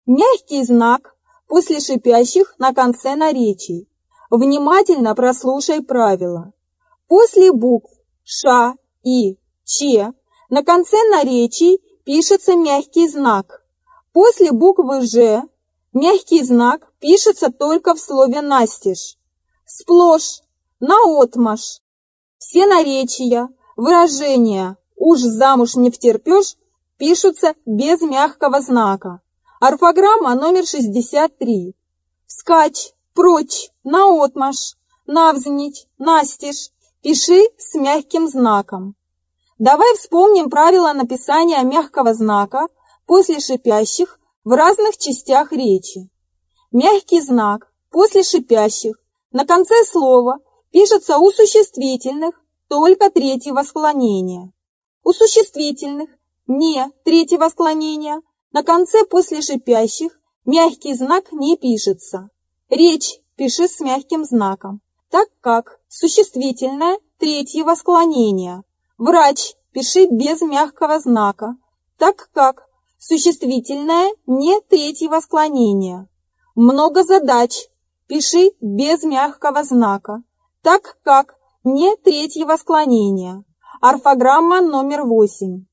Мягкий знак после шипящих на конце наречий. Внимательно прослушай правила. После букв Ш, И, Ч на конце наречий пишется мягкий знак. После буквы Ж мягкий знак пишется только в слове настежь. Сплошь, наотмашь. Все наречия, выражения «уж замуж не втерпешь» пишутся без мягкого знака. Орфограмма номер 63. Вскачь, прочь, наотмашь, навзничь, настежь. Пиши с мягким знаком. Давай вспомним правила написания мягкого знака после шипящих в разных частях речи. Мягкий знак после шипящих на конце слова пишется у существительных только третьего склонения. У существительных не третьего склонения на конце после шипящих мягкий знак не пишется. Речь пиши с мягким знаком, так как существительное третьего склонения. Врач пиши без мягкого знака, так как существительное не третьего склонения. Много задач пиши без мягкого знака, так как не третьего склонения. Орфограмма номер 8.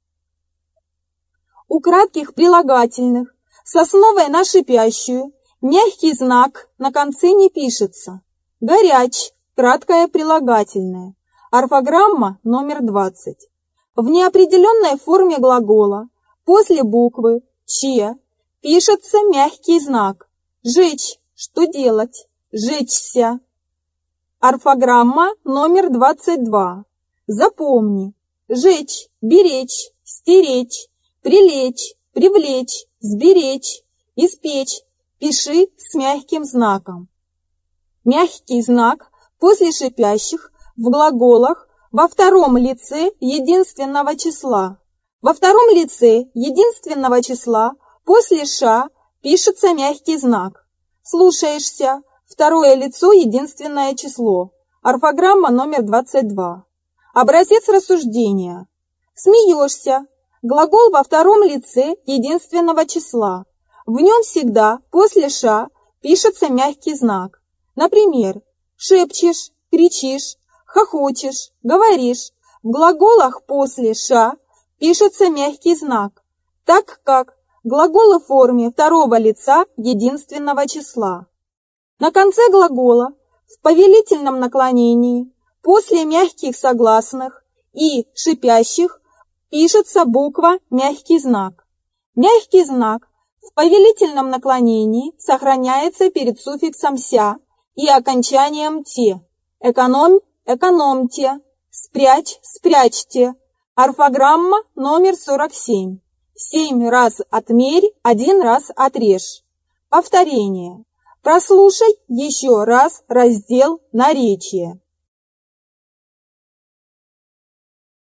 У кратких прилагательных с основой на шипящую мягкий знак на конце не пишется. Горяч – краткое прилагательное. Орфограмма номер 20. В неопределенной форме глагола после буквы Ч пишется мягкий знак. Жечь – что делать? Жечься. Орфограмма номер 22. Запомни. Жечь, беречь, стеречь, прилечь, привлечь, сберечь, испечь. Пиши с мягким знаком. Мягкий знак после шипящих в глаголах во втором лице единственного числа. Во втором лице единственного числа после «ша» пишется мягкий знак. Слушаешься. Второе лицо единственное число. Орфограмма номер 22. Образец рассуждения. Смеешься. Глагол во втором лице единственного числа. В нем всегда после «ша» пишется мягкий знак. Например, шепчешь, кричишь, хохочешь, говоришь. В глаголах после «ша» пишется мягкий знак, так как глаголы в форме второго лица единственного числа. На конце глагола в повелительном наклонении после мягких согласных и шипящих пишется буква «мягкий знак». Мягкий знак в повелительном наклонении сохраняется перед суффиксом «ся» и окончанием «те». Экономь, экономьте, спрячь, спрячьте. Орфограмма номер 47. 7 раз отмерь, 1 раз отрежь. Повторение. Прослушай еще раз раздел наречия.